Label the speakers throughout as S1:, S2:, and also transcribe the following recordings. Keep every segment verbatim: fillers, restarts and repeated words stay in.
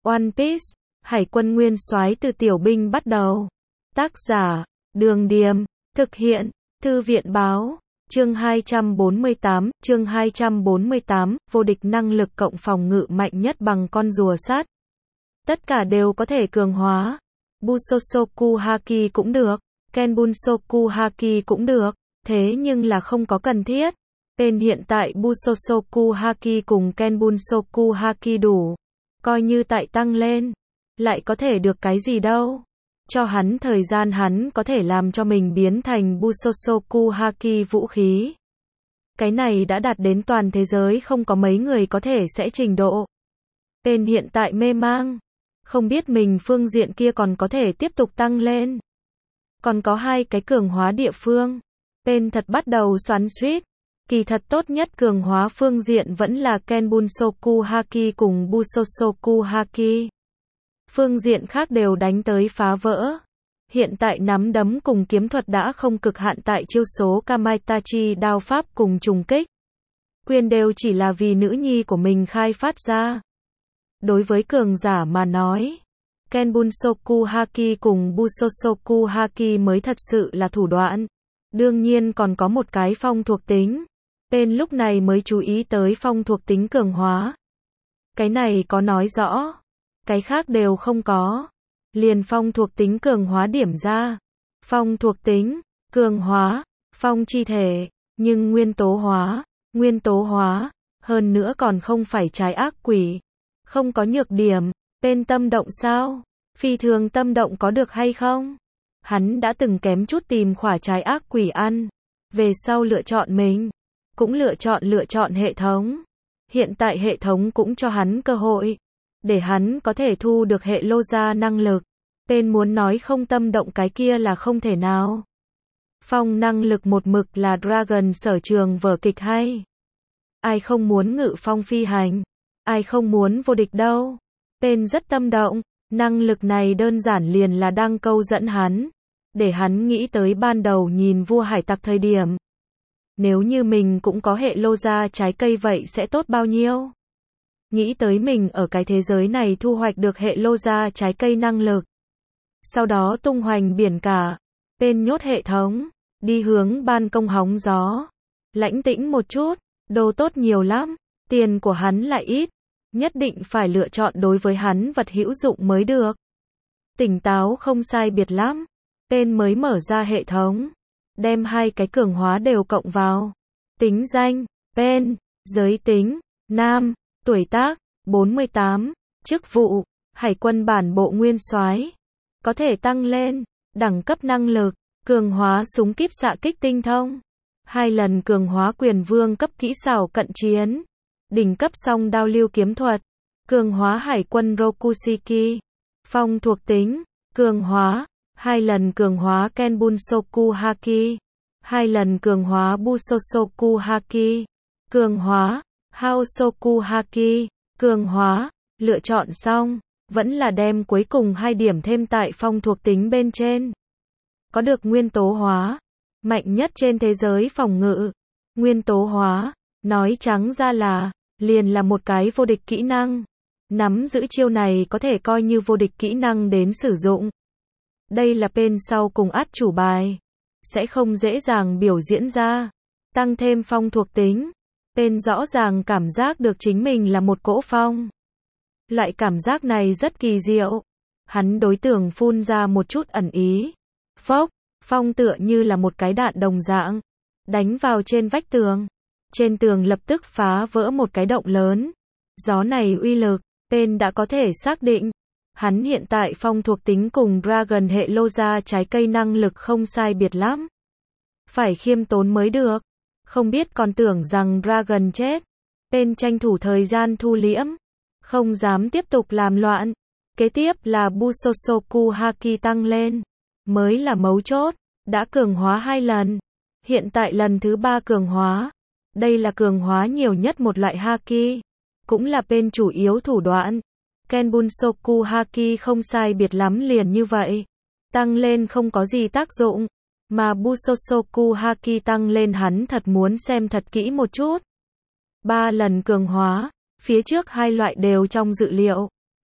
S1: One Piece, Hải quân nguyên soái từ tiểu binh bắt đầu. Tác giả, Đường Điềm, thực hiện, Thư viện Báo, chương hai trăm bốn mươi tám, chương hai trăm bốn mươi tám, vô địch năng lực cộng phòng ngự mạnh nhất bằng con rùa sát. Tất cả đều có thể cường hóa. Busosoku Haki cũng được, Kenbunsoku Haki cũng được, thế nhưng là không có cần thiết. Bên hiện tại Busosoku Haki cùng Kenbunsoku Haki đủ. Coi như tại tăng lên, lại có thể được cái gì đâu. Cho hắn thời gian hắn có thể làm cho mình biến thành Busosoku Haki vũ khí. Cái này đã đạt đến toàn thế giới không có mấy người có thể sẽ trình độ. Bên hiện tại mê mang, không biết mình phương diện kia còn có thể tiếp tục tăng lên. Còn có hai cái cường hóa địa phương. Bên thật bắt đầu xoắn suýt. Kỳ thật tốt nhất cường hóa phương diện vẫn là Kenbunsoku Haki cùng Busosoku Haki. Phương diện khác đều đánh tới phá vỡ. Hiện tại nắm đấm cùng kiếm thuật đã không cực hạn tại chiêu số Kamaitachi đao pháp cùng trùng kích. Quyền đều chỉ là vì nữ nhi của mình khai phát ra. Đối với cường giả mà nói, Kenbunsoku Haki cùng Busosoku Haki mới thật sự là thủ đoạn. Đương nhiên còn có một cái phong thuộc tính. Bên lúc này mới chú ý tới phong thuộc tính cường hóa. Cái này có nói rõ. Cái khác đều không có. Liền phong thuộc tính cường hóa điểm ra. Phong thuộc tính, cường hóa, phong chi thể, nhưng nguyên tố hóa, nguyên tố hóa, hơn nữa còn không phải trái ác quỷ. Không có nhược điểm, bên tâm động sao? Phi thường tâm động có được hay không? Hắn đã từng kém chút tìm khỏa trái ác quỷ ăn. Về sau lựa chọn mình. Cũng lựa chọn lựa chọn hệ thống. Hiện tại hệ thống cũng cho hắn cơ hội. Để hắn có thể thu được hệ lô gia năng lực. Bên muốn nói không tâm động cái kia là không thể nào. Phong năng lực một mực là Dragon sở trường vở kịch hay. Ai không muốn ngự phong phi hành. Ai không muốn vô địch đâu. Bên rất tâm động. Năng lực này đơn giản liền là đang câu dẫn hắn. Để hắn nghĩ tới ban đầu nhìn vua hải tặc thời điểm. Nếu như mình cũng có hệ lô gia trái cây vậy sẽ tốt bao nhiêu? Nghĩ tới mình ở cái thế giới này thu hoạch được hệ lô gia trái cây năng lực. Sau đó tung hoành biển cả. Bên nhốt hệ thống. Đi hướng ban công hóng gió. Lãnh tĩnh một chút. Đồ tốt nhiều lắm. Tiền của hắn lại ít. Nhất định phải lựa chọn đối với hắn vật hữu dụng mới được. Tỉnh táo không sai biệt lắm. Bên mới mở ra hệ thống. Đem hai cái cường hóa đều cộng vào. Tính danh, bên, giới tính, nam, tuổi tác, bốn mươi tám, chức vụ, Hải quân bản bộ nguyên soái. Có thể tăng lên, đẳng cấp năng lực, cường hóa súng kíp xạ kích tinh thông. Hai lần cường hóa quyền vương cấp kỹ xảo cận chiến. Đỉnh cấp song đao lưu kiếm thuật. Cường hóa hải quân Rokushiki. Phong thuộc tính, cường hóa. Hai lần cường hóa Kenbunsoku Haki. Hai lần cường hóa Busosoku Haki. Cường hóa Haosoku Haki. Cường hóa. Lựa chọn xong. Vẫn là đem cuối cùng hai điểm thêm tại phong thuộc tính bên trên. Có được nguyên tố hóa. Mạnh nhất trên thế giới phòng ngự. Nguyên tố hóa. Nói trắng ra là, liền là một cái vô địch kỹ năng. Nắm giữ chiêu này có thể coi như vô địch kỹ năng đến sử dụng. Đây là bên sau cùng át chủ bài. Sẽ không dễ dàng biểu diễn ra. Tăng thêm phong thuộc tính. Bên rõ ràng cảm giác được chính mình là một cỗ phong. Loại cảm giác này rất kỳ diệu. Hắn đối tượng phun ra một chút ẩn ý. Phốc, phong tựa như là một cái đạn đồng dạng. Đánh vào trên vách tường. Trên tường lập tức phá vỡ một cái động lớn. Gió này uy lực, bên đã có thể xác định. Hắn hiện tại phong thuộc tính cùng Dragon hệ lô gia trái cây năng lực không sai biệt lắm. Phải khiêm tốn mới được. Không biết còn tưởng rằng Dragon chết. Bên tranh thủ thời gian thu liễm. Không dám tiếp tục làm loạn. Kế tiếp là Busosoku Haki tăng lên. Mới là mấu chốt. Đã cường hóa hai lần. Hiện tại lần thứ ba cường hóa. Đây là cường hóa nhiều nhất một loại Haki. Cũng là bên chủ yếu thủ đoạn. Kenbunsoku Haki không sai biệt lắm liền như vậy. Tăng lên không có gì tác dụng. Mà Busosoku Haki tăng lên hắn thật muốn xem thật kỹ một chút. Ba lần cường hóa. Phía trước hai loại đều trong dự liệu.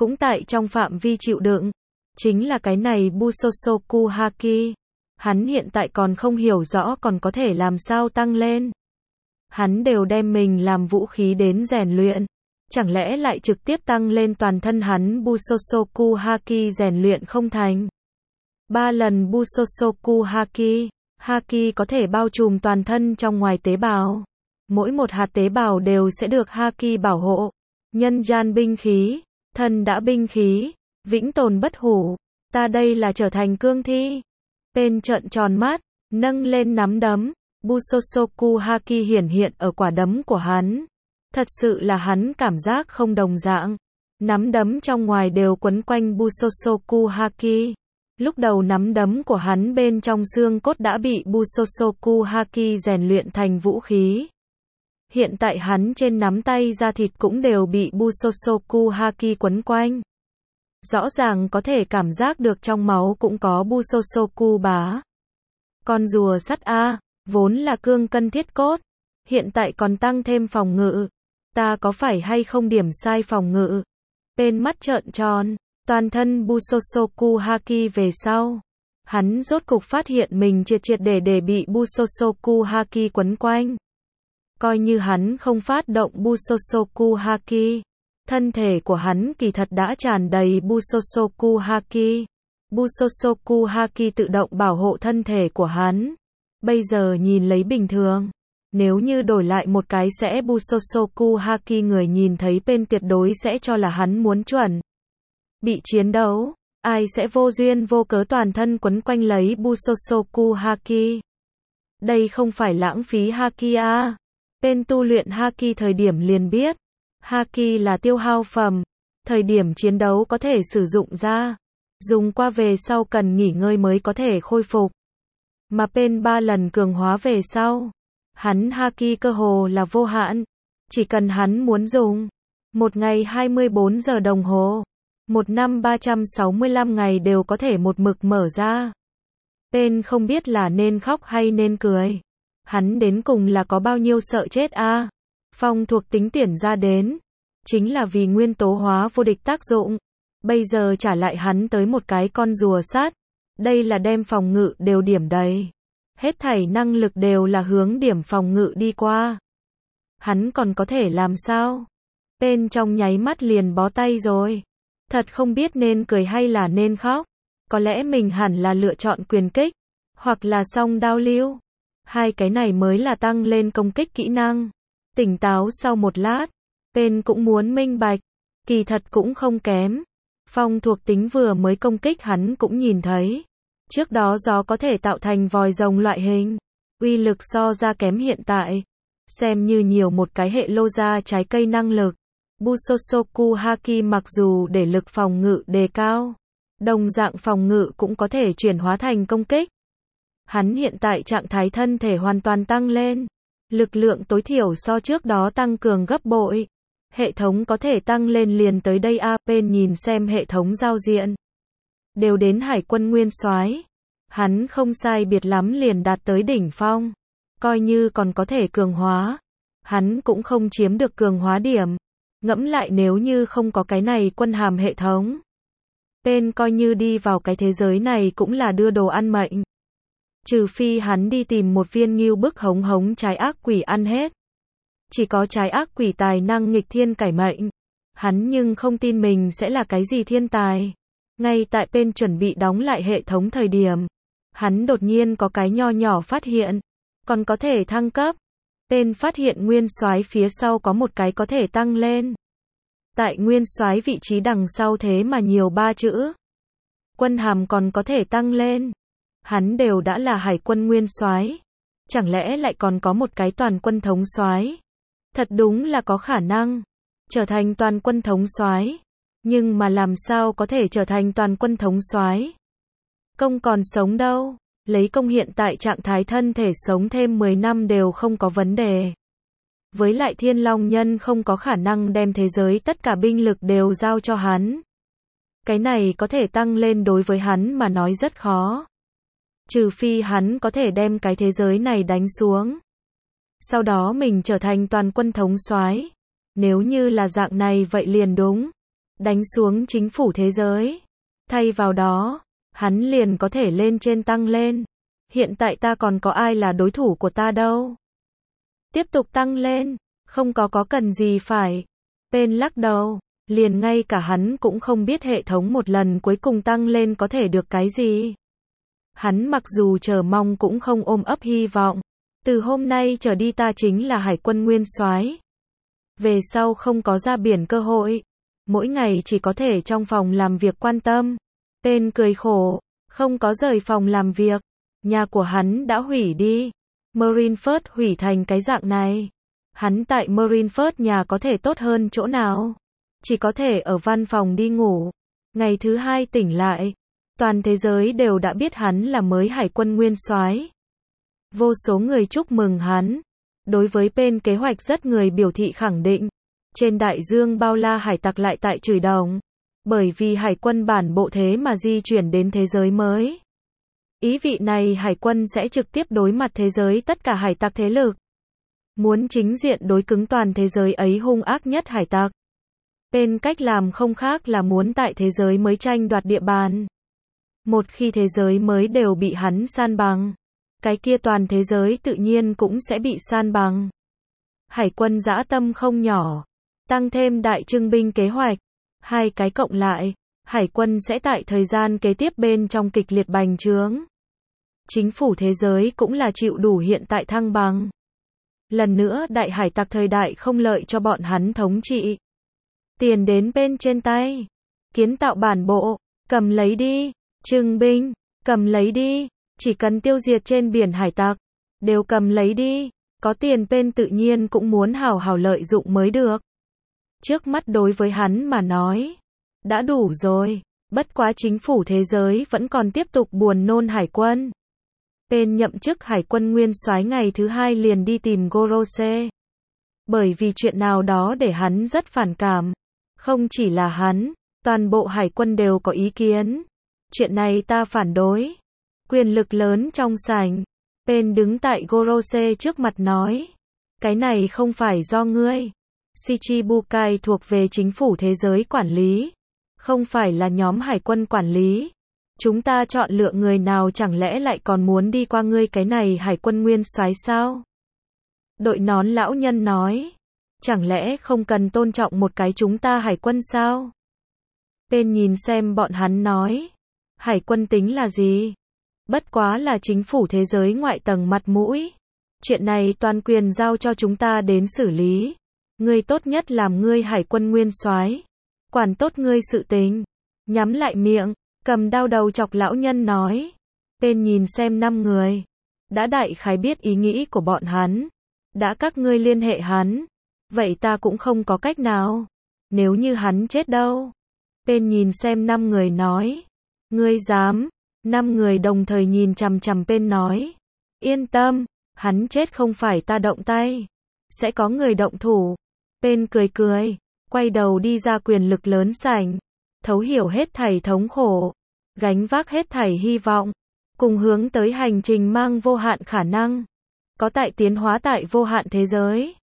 S1: cũng tại trong phạm vi chịu đựng. Chính là cái này Busosoku Haki. Hắn hiện tại còn không hiểu rõ còn có thể làm sao tăng lên. Hắn đều đem mình làm vũ khí đến rèn luyện. Chẳng lẽ lại trực tiếp tăng lên toàn thân hắn Busosoku Haki rèn luyện không thành. Ba lần Busosoku Haki. Haki có thể bao trùm toàn thân trong ngoài tế bào. Mỗi một hạt tế bào đều sẽ được Haki bảo hộ. Nhân gian binh khí, thần đã binh khí, vĩnh tồn bất hủ. Ta đây là trở thành cương thi. Pen trợn tròn mắt, nâng lên nắm đấm. Busosoku Haki hiển hiện ở quả đấm của hắn. Thật sự là hắn cảm giác không đồng dạng. Nắm đấm trong ngoài đều quấn quanh Busosoku Haki. Lúc đầu nắm đấm của hắn bên trong xương cốt đã bị Busosoku Haki rèn luyện thành vũ khí. Hiện tại hắn trên nắm tay da thịt cũng đều bị Busosoku Haki quấn quanh. Rõ ràng có thể cảm giác được trong máu cũng có Busosoku bá. Con rùa sắt A, vốn là cương cân thiết cốt. Hiện tại còn tăng thêm phòng ngự. Ta có phải hay không điểm sai phòng ngự? Bên mắt trợn tròn, toàn thân Busosoku Haki về sau. Hắn rốt cục phát hiện mình triệt triệt để để bị Busosoku Haki quấn quanh. Coi như hắn không phát động Busosoku Haki. Thân thể của hắn kỳ thật đã tràn đầy Busosoku Haki. Busosoku Haki tự động bảo hộ thân thể của hắn. Bây giờ nhìn lấy bình thường. Nếu như đổi lại một cái sẽ Busosoku Haki người nhìn thấy bên tuyệt đối sẽ cho là hắn muốn chuẩn. Bị chiến đấu, ai sẽ vô duyên vô cớ toàn thân quấn quanh lấy Busosoku Haki. Đây không phải lãng phí Haki à. Bên tu luyện Haki thời điểm liền biết. Haki là tiêu hao phẩm. Thời điểm chiến đấu có thể sử dụng ra. Dùng qua về sau cần nghỉ ngơi mới có thể khôi phục. Mà bên ba lần cường hóa về sau. Hắn Haki cơ hồ là vô hạn. Chỉ cần hắn muốn dùng. Một ngày hai mươi bốn giờ đồng hồ. Một năm ba trăm sáu mươi lăm ngày đều có thể một mực mở ra. Bên không biết là nên khóc hay nên cười. Hắn đến cùng là có bao nhiêu sợ chết a à? Phong thuộc tính tuyển ra đến. Chính là vì nguyên tố hóa vô địch tác dụng. Bây giờ trả lại hắn tới một cái con rùa sát. Đây là đem phòng ngự đều điểm đầy. Hết thảy năng lực đều là hướng điểm phòng ngự đi qua. Hắn còn có thể làm sao? Bên trong nháy mắt liền bó tay rồi. Thật không biết nên cười hay là nên khóc. Có lẽ mình hẳn là lựa chọn quyền kích. Hoặc là song đao lưu. Hai cái này mới là tăng lên công kích kỹ năng. Tỉnh táo sau một lát. Bên cũng muốn minh bạch. Kỳ thật cũng không kém. Phong thuộc tính vừa mới công kích hắn cũng nhìn thấy. Trước đó gió có thể tạo thành vòi rồng loại hình. Uy lực so ra kém hiện tại. Xem như nhiều một cái hệ lô ra trái cây năng lực. Busosoku Haki mặc dù để lực phòng ngự đề cao. Đồng dạng phòng ngự cũng có thể chuyển hóa thành công kích. Hắn hiện tại trạng thái thân thể hoàn toàn tăng lên. Lực lượng tối thiểu so trước đó tăng cường gấp bội. Hệ thống có thể tăng lên liền tới đây a. Bên nhìn xem hệ thống giao diện. Đều đến hải quân nguyên soái. Hắn không sai biệt lắm liền đạt tới đỉnh phong. Coi như còn có thể cường hóa. Hắn cũng không chiếm được cường hóa điểm. Ngẫm lại nếu như không có cái này quân hàm hệ thống. Bên coi như đi vào cái thế giới này cũng là đưa đồ ăn mệnh. Trừ phi hắn đi tìm một viên ngưu bức hống hống trái ác quỷ ăn hết. Chỉ có trái ác quỷ tài năng nghịch thiên cải mệnh. Hắn nhưng không tin mình sẽ là cái gì thiên tài. Ngay tại bên chuẩn bị đóng lại hệ thống thời điểm. Hắn đột nhiên có cái nho nhỏ phát hiện. Còn có thể thăng cấp. Bên phát hiện nguyên soái phía sau có một cái có thể tăng lên. Tại nguyên soái vị trí đằng sau thế mà nhiều ba chữ. Quân hàm còn có thể tăng lên. Hắn đều đã là hải quân nguyên soái. Chẳng lẽ lại còn có một cái toàn quân thống soái? Thật đúng là có khả năng. Trở thành toàn quân thống soái. Nhưng mà làm sao có thể trở thành toàn quân thống soái? Công còn sống đâu. Lấy công hiện tại trạng thái thân thể sống thêm mười năm đều không có vấn đề. Với lại Thiên Long Nhân không có khả năng đem thế giới tất cả binh lực đều giao cho hắn. Cái này có thể tăng lên đối với hắn mà nói rất khó. Trừ phi hắn có thể đem cái thế giới này đánh xuống. Sau đó mình trở thành toàn quân thống soái. Nếu như là dạng này vậy liền đúng. đánh xuống chính phủ thế giới. Thay vào đó, hắn liền có thể lên trên tăng lên. Hiện tại ta còn có ai là đối thủ của ta đâu. Tiếp tục tăng lên, không có có cần gì phải. Paine lắc đầu, liền ngay cả hắn cũng không biết hệ thống một lần cuối cùng tăng lên có thể được cái gì. Hắn mặc dù chờ mong cũng không ôm ấp hy vọng. Từ hôm nay trở đi ta chính là hải quân nguyên soái. Về sau không có ra biển cơ hội. Mỗi ngày chỉ có thể trong phòng làm việc quan tâm. Paine cười khổ, không có rời phòng làm việc. Nhà của hắn đã hủy đi. Marineford hủy thành cái dạng này. Hắn tại Marineford nhà có thể tốt hơn chỗ nào? Chỉ có thể ở văn phòng đi ngủ. Ngày thứ hai tỉnh lại. Toàn thế giới đều đã biết hắn là mới hải quân nguyên soái. Vô số người chúc mừng hắn. Đối với Paine kế hoạch rất người biểu thị khẳng định. Trên đại dương bao la hải tặc lại tại chửi đồng. Bởi vì hải quân bản bộ thế mà di chuyển đến thế giới mới. Ý vị này hải quân sẽ trực tiếp đối mặt thế giới tất cả hải tặc thế lực. Muốn chính diện đối cứng toàn thế giới ấy hung ác nhất hải tặc. Paine cách làm không khác là muốn tại thế giới mới tranh đoạt địa bàn. Một khi thế giới mới đều bị hắn san bằng, cái kia toàn thế giới tự nhiên cũng sẽ bị san bằng. Hải quân dã tâm không nhỏ, tăng thêm đại trưng binh kế hoạch, hai cái cộng lại, hải quân sẽ tại thời gian kế tiếp bên trong kịch liệt bành trướng. Chính phủ thế giới cũng là chịu đủ hiện tại thăng bằng. Lần nữa đại hải tặc thời đại không lợi cho bọn hắn thống trị. Tiền đến bên trên tay, kiến tạo bản bộ, cầm lấy đi, trưng binh, cầm lấy đi, chỉ cần tiêu diệt trên biển hải tặc, đều cầm lấy đi, có tiền Paine tự nhiên cũng muốn hào hào lợi dụng mới được. Trước mắt đối với hắn mà nói, đã đủ rồi, bất quá chính phủ thế giới vẫn còn tiếp tục buồn nôn hải quân. Paine nhậm chức hải quân nguyên soái ngày thứ hai liền đi tìm Gorose. Bởi vì chuyện nào đó để hắn rất phản cảm. Không chỉ là hắn, toàn bộ hải quân đều có ý kiến. Chuyện này ta phản đối. Quyền lực lớn trong sảnh. Paine đứng tại Gorose trước mặt nói. Cái này không phải do ngươi. Shichibukai thuộc về chính phủ thế giới quản lý. Không phải là nhóm hải quân quản lý. Chúng ta chọn lựa người nào chẳng lẽ lại còn muốn đi qua ngươi cái này hải quân nguyên soái sao? Đội nón lão nhân nói. Chẳng lẽ không cần tôn trọng một cái chúng ta hải quân sao? Paine nhìn xem bọn hắn nói. Hải quân tính là gì? Bất quá là chính phủ thế giới ngoại tầng mặt mũi. Chuyện này toàn quyền giao cho chúng ta đến xử lý. Ngươi tốt nhất làm ngươi hải quân nguyên soái. Quản tốt ngươi sự tình. Nhắm lại miệng, cầm đao đầu chọc lão nhân nói. Paine nhìn xem năm người. Đã đại khái biết ý nghĩ của bọn hắn. Đã các ngươi liên hệ hắn. Vậy ta cũng không có cách nào. Nếu như hắn chết đâu? Paine nhìn xem năm người nói. Ngươi dám? Năm người đồng thời nhìn chằm chằm Paine nói. Yên tâm, hắn chết không phải ta động tay. Sẽ có người động thủ. Paine cười cười, quay đầu đi ra quyền lực lớn sảnh. Thấu hiểu hết thảy thống khổ. Gánh vác hết thảy hy vọng. Cùng hướng tới hành trình mang vô hạn khả năng. Có tại tiến hóa tại vô hạn thế giới.